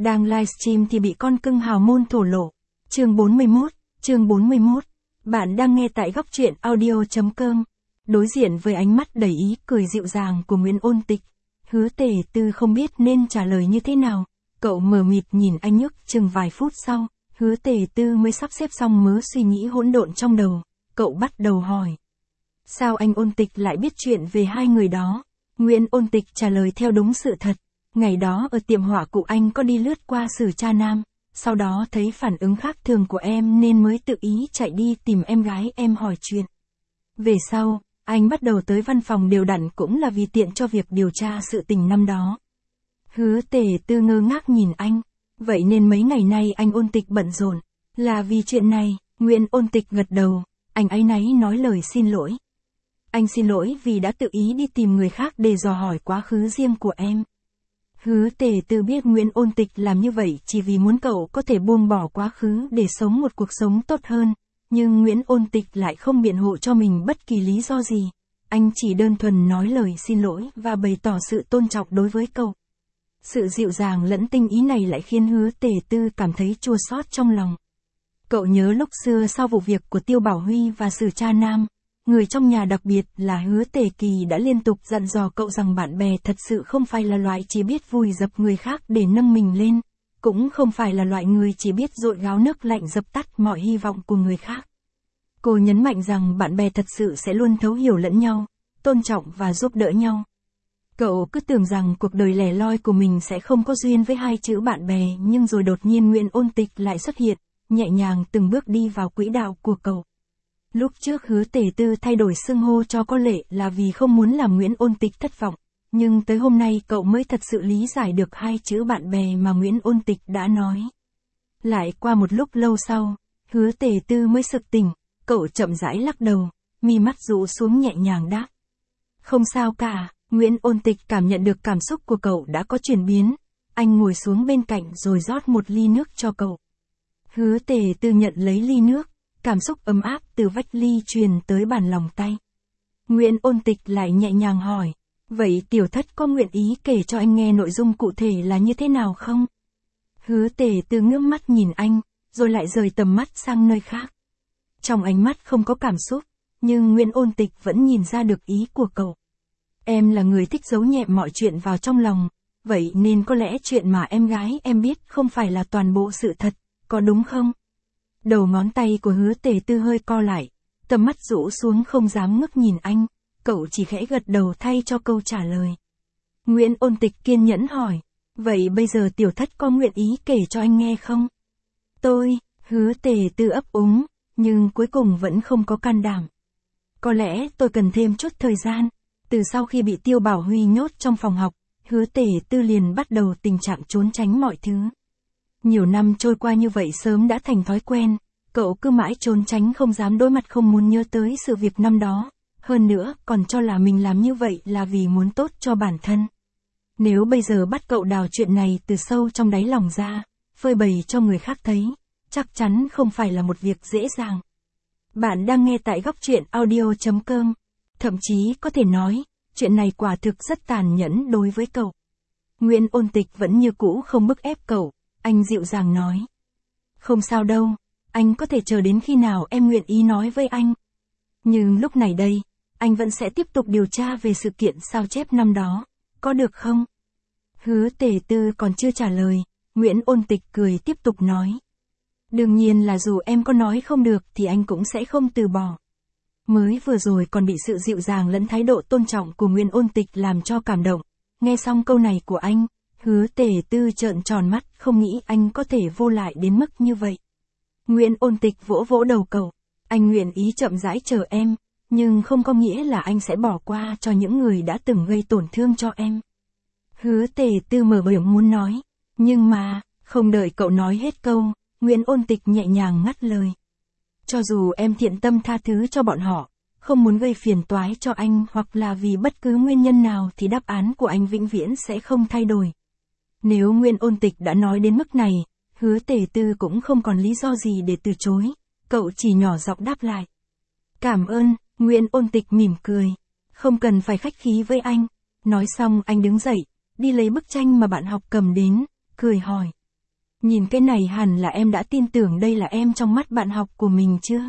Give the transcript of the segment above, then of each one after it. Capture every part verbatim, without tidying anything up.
Đang livestream thì bị con cưng hào môn thổ lộ. Chương bốn mươi mốt, chương bốn mươi mốt. Bạn đang nghe tại góc truyện audio.com. Đối diện với ánh mắt đầy ý cười dịu dàng của Nguyễn Ôn Tịch, Hứa Tề Tư không biết nên trả lời như thế nào. Cậu mờ mịt nhìn anh nhức chừng vài phút sau, Hứa Tề Tư mới sắp xếp xong mớ suy nghĩ hỗn độn trong đầu. Cậu bắt đầu hỏi. Sao anh Ôn Tịch lại biết chuyện về hai người đó? Nguyễn Ôn Tịch trả lời theo đúng sự thật. Ngày đó ở tiệm họa cụ anh có đi lướt qua Sử Cha Nam, sau đó thấy phản ứng khác thường của em nên mới tự ý chạy đi tìm em gái em hỏi chuyện. Về sau, anh bắt đầu tới văn phòng đều đặn cũng là vì tiện cho việc điều tra sự tình năm đó. Hứa Tề Tư ngơ ngác nhìn anh. Vậy nên mấy ngày nay anh Ôn Tịch bận rộn là vì chuyện này. Nguyễn Ôn Tịch gật đầu. Anh áy náy nói lời xin lỗi. Anh xin lỗi vì đã tự ý đi tìm người khác để dò hỏi quá khứ riêng của em. Hứa Tề Tư biết Nguyễn Ôn Tịch làm như vậy chỉ vì muốn cậu có thể buông bỏ quá khứ để sống một cuộc sống tốt hơn, nhưng Nguyễn Ôn Tịch lại không biện hộ cho mình bất kỳ lý do gì. Anh chỉ đơn thuần nói lời xin lỗi và bày tỏ sự tôn trọng đối với cậu. Sự dịu dàng lẫn tinh ý này lại khiến Hứa Tề Tư cảm thấy chua xót trong lòng. Cậu nhớ lúc xưa sau vụ việc của Tiêu Bảo Huy và Sử Cha Nam, người trong nhà đặc biệt là Hứa Tề Kỳ đã liên tục dặn dò cậu rằng bạn bè thật sự không phải là loại chỉ biết vùi dập người khác để nâng mình lên, cũng không phải là loại người chỉ biết dội gáo nước lạnh dập tắt mọi hy vọng của người khác. Cô nhấn mạnh rằng bạn bè thật sự sẽ luôn thấu hiểu lẫn nhau, tôn trọng và giúp đỡ nhau. Cậu cứ tưởng rằng cuộc đời lẻ loi của mình sẽ không có duyên với hai chữ bạn bè, nhưng rồi đột nhiên Nguyễn Ôn Tịch lại xuất hiện, nhẹ nhàng từng bước đi vào quỹ đạo của cậu. Lúc trước Hứa Tề Tư thay đổi xưng hô cho có Lệ là vì không muốn làm Nguyễn Ôn Tịch thất vọng, nhưng tới hôm nay cậu mới thật sự lý giải được hai chữ bạn bè mà Nguyễn Ôn Tịch đã nói. Lại qua một lúc lâu sau, Hứa Tề Tư mới sực tỉnh, cậu chậm rãi lắc đầu, mi mắt rũ xuống nhẹ nhàng đáp. Không sao cả. Nguyễn Ôn Tịch cảm nhận được cảm xúc của cậu đã có chuyển biến, anh ngồi xuống bên cạnh rồi rót một ly nước cho cậu. Hứa Tề Tư nhận lấy ly nước, cảm xúc ấm áp từ vách ly truyền tới bàn lòng tay. Nguyễn Ôn Tịch lại nhẹ nhàng hỏi, vậy tiểu thất có nguyện ý kể cho anh nghe nội dung cụ thể là như thế nào không? Hứa Tề Tư ngước mắt nhìn anh, rồi lại rời tầm mắt sang nơi khác. Trong ánh mắt không có cảm xúc, nhưng Nguyễn Ôn Tịch vẫn nhìn ra được ý của cậu. Em là người thích giấu nhẹm mọi chuyện vào trong lòng, vậy nên có lẽ chuyện mà em gái em biết không phải là toàn bộ sự thật, có đúng không? Đầu ngón tay của Hứa Tề Tư hơi co lại, tầm mắt rũ xuống không dám ngước nhìn anh, cậu chỉ khẽ gật đầu thay cho câu trả lời. Nguyễn Ôn Tịch kiên nhẫn hỏi, vậy bây giờ tiểu thất có nguyện ý kể cho anh nghe không? Tôi, Hứa Tề Tư ấp úng, nhưng cuối cùng vẫn không có can đảm. Có lẽ tôi cần thêm chút thời gian. Từ sau khi bị Tiêu Bảo Huy nhốt trong phòng học, Hứa Tề Tư liền bắt đầu tình trạng trốn tránh mọi thứ. Nhiều năm trôi qua như vậy sớm đã thành thói quen, cậu cứ mãi trốn tránh không dám đối mặt, không muốn nhớ tới sự việc năm đó, hơn nữa còn cho là mình làm như vậy là vì muốn tốt cho bản thân. Nếu bây giờ bắt cậu đào chuyện này từ sâu trong đáy lòng ra, phơi bày cho người khác thấy, chắc chắn không phải là một việc dễ dàng. Bạn đang nghe tại góc truyện audio.com. Thậm chí có thể nói, chuyện này quả thực rất tàn nhẫn đối với cậu. Nguyễn Ôn Tịch vẫn như cũ không bức ép cậu, anh dịu dàng nói. Không sao đâu, anh có thể chờ đến khi nào em nguyện ý nói với anh. Nhưng lúc này đây, anh vẫn sẽ tiếp tục điều tra về sự kiện sao chép năm đó, có được không? Hứa Tề Tư còn chưa trả lời, Nguyễn Ôn Tịch cười tiếp tục nói. Đương nhiên là dù em có nói không được thì anh cũng sẽ không từ bỏ. Mới vừa rồi còn bị sự dịu dàng lẫn thái độ tôn trọng của Nguyễn Ôn Tịch làm cho cảm động. Nghe xong câu này của anh, Hứa Tề Tư trợn tròn mắt, không nghĩ anh có thể vô lại đến mức như vậy. Nguyễn Ôn Tịch vỗ vỗ đầu cậu, anh nguyện ý chậm rãi chờ em, nhưng không có nghĩa là anh sẽ bỏ qua cho những người đã từng gây tổn thương cho em. Hứa Tề Tư mở miệng muốn nói, nhưng mà, không đợi cậu nói hết câu, Nguyễn Ôn Tịch nhẹ nhàng ngắt lời. Cho dù em thiện tâm tha thứ cho bọn họ, không muốn gây phiền toái cho anh hoặc là vì bất cứ nguyên nhân nào thì đáp án của anh vĩnh viễn sẽ không thay đổi. Nếu Nguyễn Ôn Tịch đã nói đến mức này, Hứa Tề Tư cũng không còn lý do gì để từ chối, cậu chỉ nhỏ giọng đáp lại. Cảm ơn, Nguyễn Ôn Tịch mỉm cười. Không cần phải khách khí với anh. Nói xong anh đứng dậy, đi lấy bức tranh mà bạn học cầm đến, cười hỏi. Nhìn cái này hẳn là em đã tin tưởng đây là em trong mắt bạn học của mình chưa?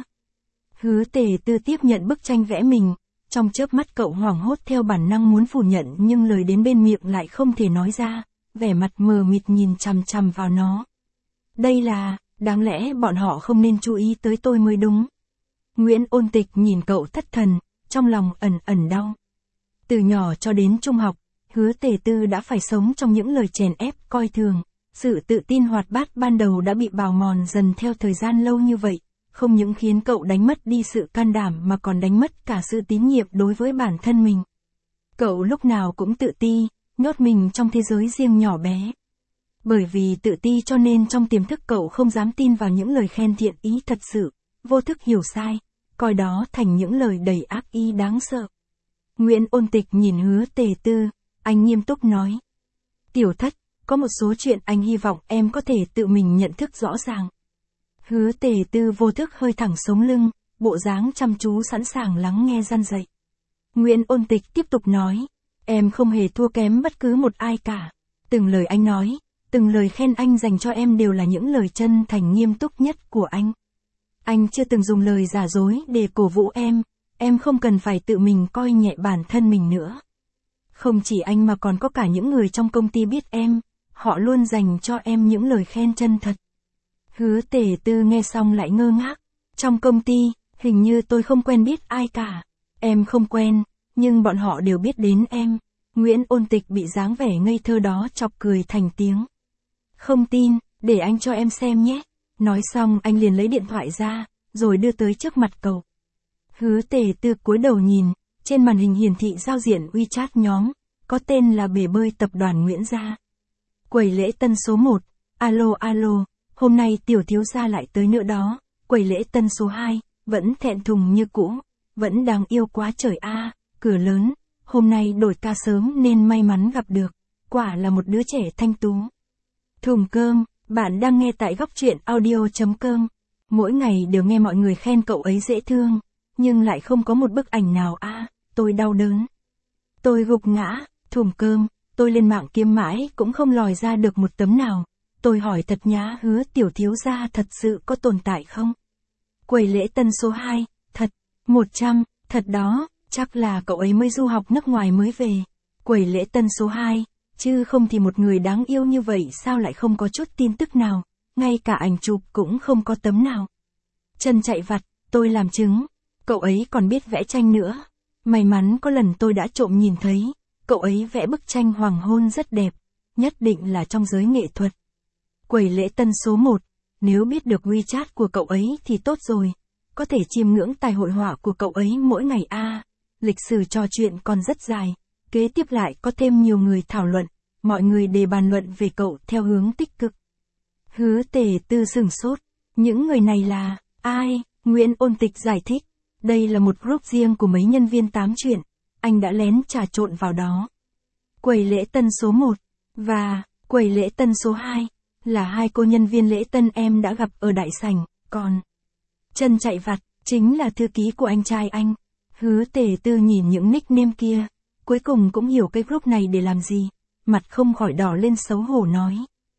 Hứa Tề Tư tiếp nhận bức tranh vẽ mình, trong chớp mắt cậu hoảng hốt theo bản năng muốn phủ nhận nhưng lời đến bên miệng lại không thể nói ra, vẻ mặt mờ mịt nhìn chằm chằm vào nó. Đây là, đáng lẽ bọn họ không nên chú ý tới tôi mới đúng. Nguyễn Ôn Tịch nhìn cậu thất thần, trong lòng ẩn ẩn đau. Từ nhỏ cho đến trung học, Hứa Tề Tư đã phải sống trong những lời chèn ép, coi thường. Sự tự tin hoạt bát ban đầu đã bị bào mòn dần theo thời gian lâu như vậy, không những khiến cậu đánh mất đi sự can đảm mà còn đánh mất cả sự tín nhiệm đối với bản thân mình. Cậu lúc nào cũng tự ti, nhốt mình trong thế giới riêng nhỏ bé. Bởi vì tự ti cho nên trong tiềm thức cậu không dám tin vào những lời khen thiện ý thật sự, vô thức hiểu sai, coi đó thành những lời đầy ác ý đáng sợ. Nguyễn Ôn Tịch nhìn Hứa Tề Tư, anh nghiêm túc nói. Tiểu Thất, có một số chuyện anh hy vọng em có thể tự mình nhận thức rõ ràng. Hứa Tề Tư vô thức hơi thẳng sống lưng, bộ dáng chăm chú sẵn sàng lắng nghe răn dạy. Nguyễn Ôn Tịch tiếp tục nói, em không hề thua kém bất cứ một ai cả. Từng lời anh nói, từng lời khen anh dành cho em đều là những lời chân thành nghiêm túc nhất của anh. Anh chưa từng dùng lời giả dối để cổ vũ em, em không cần phải tự mình coi nhẹ bản thân mình nữa. Không chỉ anh mà còn có cả những người trong công ty biết em, họ luôn dành cho em những lời khen chân thật. Hứa Tề Tư nghe xong lại ngơ ngác. Trong công ty, hình như tôi không quen biết ai cả. Em không quen, nhưng bọn họ đều biết đến em. Nguyễn Ôn Tịch bị dáng vẻ ngây thơ đó chọc cười thành tiếng. Không tin, để anh cho em xem nhé. Nói xong anh liền lấy điện thoại ra, rồi đưa tới trước mặt cậu. Hứa Tề Tư cúi đầu nhìn, trên màn hình hiển thị giao diện WeChat nhóm, có tên là Bể Bơi Tập đoàn Nguyễn Gia. Quầy lễ tân số một, alo alo, hôm nay tiểu thiếu gia lại tới nữa đó. Quầy lễ tân số hai, vẫn thẹn thùng như cũ, vẫn đáng yêu quá trời a, cửa lớn, hôm nay đổi ca sớm nên may mắn gặp được, quả là một đứa trẻ thanh tú. Thùng cơm, bạn đang nghe tại góc truyện audio chấm com. Mỗi ngày đều nghe mọi người khen cậu ấy dễ thương, nhưng lại không có một bức ảnh nào a, tôi đau đớn. Tôi gục ngã, thùng cơm, tôi lên mạng kiếm mãi cũng không lòi ra được một tấm nào. Tôi hỏi thật nhá, Hứa tiểu thiếu gia thật sự có tồn tại không? Quầy lễ tân số hai, thật, một trăm, thật đó, chắc là cậu ấy mới du học nước ngoài mới về. Quầy lễ tân số hai, chứ không thì một người đáng yêu như vậy sao lại không có chút tin tức nào, ngay cả ảnh chụp cũng không có tấm nào. Chân chạy vặt, tôi làm chứng, cậu ấy còn biết vẽ tranh nữa. May mắn có lần tôi đã trộm nhìn thấy, cậu ấy vẽ bức tranh hoàng hôn rất đẹp, nhất định là trong giới nghệ thuật. Quầy lễ tân số một, nếu biết được WeChat của cậu ấy thì tốt rồi, có thể chiêm ngưỡng tài hội họa của cậu ấy mỗi ngày a. À, lịch sử trò chuyện còn rất dài, kế tiếp lại có thêm nhiều người thảo luận, mọi người đề bàn luận về cậu theo hướng tích cực. Hứa Tề Tư sửng sốt, những người này là ai? Nguyễn Ôn Tịch giải thích, đây là một group riêng của mấy nhân viên tám chuyện, anh đã lén trà trộn vào đó. Quầy lễ tân số một và quầy lễ tân số hai là hai cô nhân viên lễ tân em đã gặp ở đại sảnh, còn chân chạy vặt chính là thư ký của anh trai anh. Hứa Tề Tư nhìn những nickname kia, cuối cùng cũng hiểu cái group này để làm gì, mặt không khỏi đỏ lên xấu hổ nói.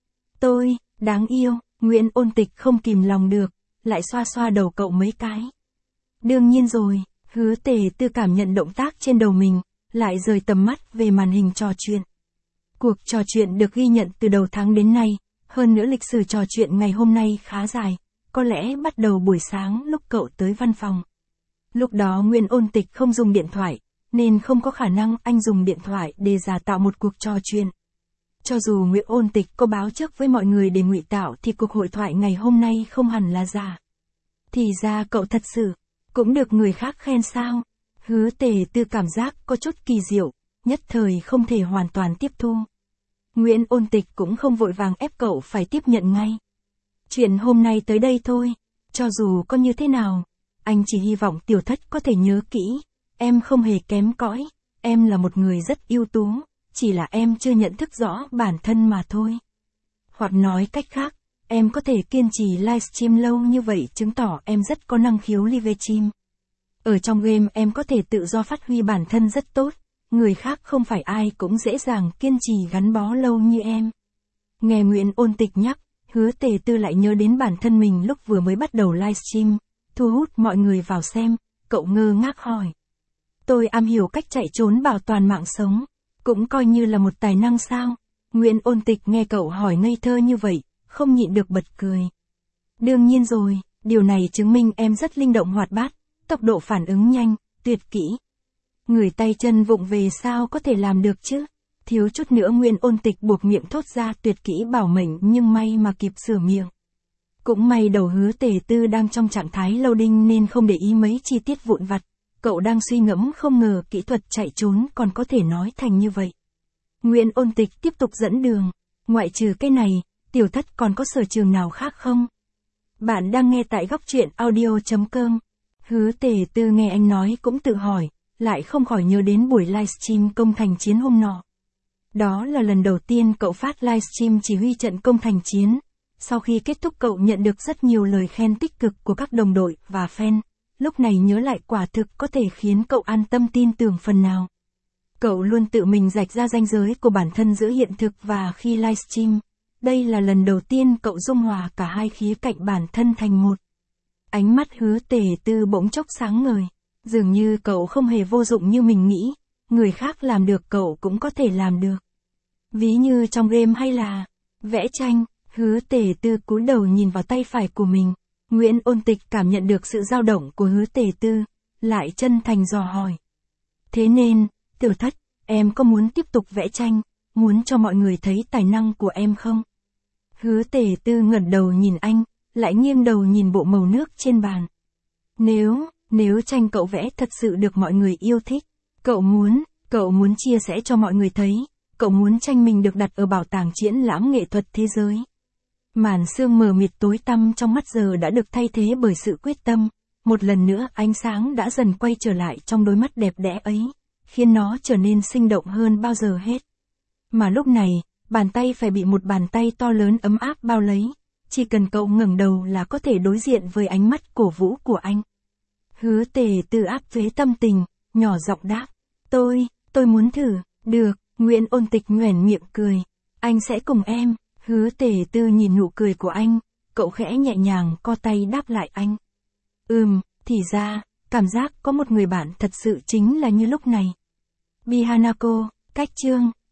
Tôi, đáng yêu, Nguyễn Ôn Tịch không kìm lòng được, lại xoa xoa đầu cậu mấy cái. Đương nhiên rồi, Hứa Tề Tư cảm nhận động tác trên đầu mình, lại rời tầm mắt về màn hình trò chuyện. Cuộc trò chuyện được ghi nhận từ đầu tháng đến nay, hơn nữa lịch sử trò chuyện ngày hôm nay khá dài, có lẽ bắt đầu buổi sáng lúc cậu tới văn phòng. Lúc đó Nguyễn Ôn Tịch không dùng điện thoại, nên không có khả năng anh dùng điện thoại để giả tạo một cuộc trò chuyện. Cho dù Nguyễn Ôn Tịch có báo trước với mọi người để ngụy tạo thì cuộc hội thoại ngày hôm nay không hẳn là giả. Thì ra cậu thật sự, cũng được người khác khen sao? Hứa Tề Tư cảm giác có chút kỳ diệu, nhất thời không thể hoàn toàn tiếp thu. Nguyễn Ôn Tịch cũng không vội vàng ép cậu phải tiếp nhận ngay. Chuyện hôm nay tới đây thôi, cho dù có như thế nào, anh chỉ hy vọng Tiểu Thất có thể nhớ kỹ, em không hề kém cỏi, em là một người rất ưu tú, chỉ là em chưa nhận thức rõ bản thân mà thôi. Hoặc nói cách khác, em có thể kiên trì livestream lâu như vậy chứng tỏ em rất có năng khiếu livestream. Ở trong game em có thể tự do phát huy bản thân rất tốt, người khác không phải ai cũng dễ dàng kiên trì gắn bó lâu như em. Nghe Nguyễn Ôn Tịch nhắc, Hứa Tề Tư lại nhớ đến bản thân mình lúc vừa mới bắt đầu livestream, thu hút mọi người vào xem, cậu ngơ ngác hỏi. Tôi am hiểu cách chạy trốn bảo toàn mạng sống, cũng coi như là một tài năng sao? Nguyễn Ôn Tịch nghe cậu hỏi ngây thơ như vậy, không nhịn được bật cười. Đương nhiên rồi, điều này chứng minh em rất linh động hoạt bát, tốc độ phản ứng nhanh, tuyệt kỹ. Người tay chân vụng về sao có thể làm được chứ? Thiếu chút nữa Nguyễn Ôn Tịch buộc miệng thốt ra tuyệt kỹ bảo mệnh nhưng may mà kịp sửa miệng. Cũng may đầu Hứa Tề Tư đang trong trạng thái loading nên không để ý mấy chi tiết vụn vặt. Cậu đang suy ngẫm không ngờ kỹ thuật chạy trốn còn có thể nói thành như vậy. Nguyễn Ôn Tịch tiếp tục dẫn đường. Ngoại trừ cái này, Tiểu Thất còn có sở trường nào khác không? Bạn đang nghe tại góc truyện audio chấm com. Hứa Tề Tư nghe anh nói cũng tự hỏi, lại không khỏi nhớ đến buổi livestream công thành chiến hôm nọ. Đó là lần đầu tiên cậu phát livestream chỉ huy trận công thành chiến. Sau khi kết thúc cậu nhận được rất nhiều lời khen tích cực của các đồng đội và fan. Lúc này nhớ lại quả thực có thể khiến cậu an tâm tin tưởng phần nào. Cậu luôn tự mình rạch ra ranh giới của bản thân giữa hiện thực và khi livestream. Đây là lần đầu tiên cậu dung hòa cả hai khía cạnh bản thân thành một. Ánh mắt Hứa Tề Tư bỗng chốc sáng ngời. Dường như cậu không hề vô dụng như mình nghĩ. Người khác làm được cậu cũng có thể làm được. Ví như trong game hay là vẽ tranh. Hứa Tề Tư cúi đầu nhìn vào tay phải của mình. Nguyễn Ôn Tịch cảm nhận được sự dao động của Hứa Tề Tư, lại chân thành dò hỏi. Thế nên, Tiểu Thất, em có muốn tiếp tục vẽ tranh, muốn cho mọi người thấy tài năng của em không? Hứa Tề Tư ngẩng đầu nhìn anh, lại nghiêng đầu nhìn bộ màu nước trên bàn. Nếu, nếu tranh cậu vẽ thật sự được mọi người yêu thích, cậu muốn, cậu muốn chia sẻ cho mọi người thấy, cậu muốn tranh mình được đặt ở bảo tàng triển lãm nghệ thuật thế giới. Màn sương mờ mịt tối tăm trong mắt giờ đã được thay thế bởi sự quyết tâm. Một lần nữa ánh sáng đã dần quay trở lại trong đôi mắt đẹp đẽ ấy, khiến nó trở nên sinh động hơn bao giờ hết. Mà lúc này, bàn tay phải bị một bàn tay to lớn ấm áp bao lấy. Chỉ cần cậu ngẩng đầu là có thể đối diện với ánh mắt cổ vũ của anh. Hứa Tề Tư áp chế tâm tình, nhỏ giọng đáp. Tôi, tôi muốn thử, được, Nguyễn Ôn Tịch nhoẻn miệng cười. Anh sẽ cùng em. Hứa Tề Tư nhìn nụ cười của anh, cậu khẽ nhẹ nhàng co tay đáp lại anh. Ừm, thì ra, cảm giác có một người bạn thật sự chính là như lúc này. Bihanako, cách chương.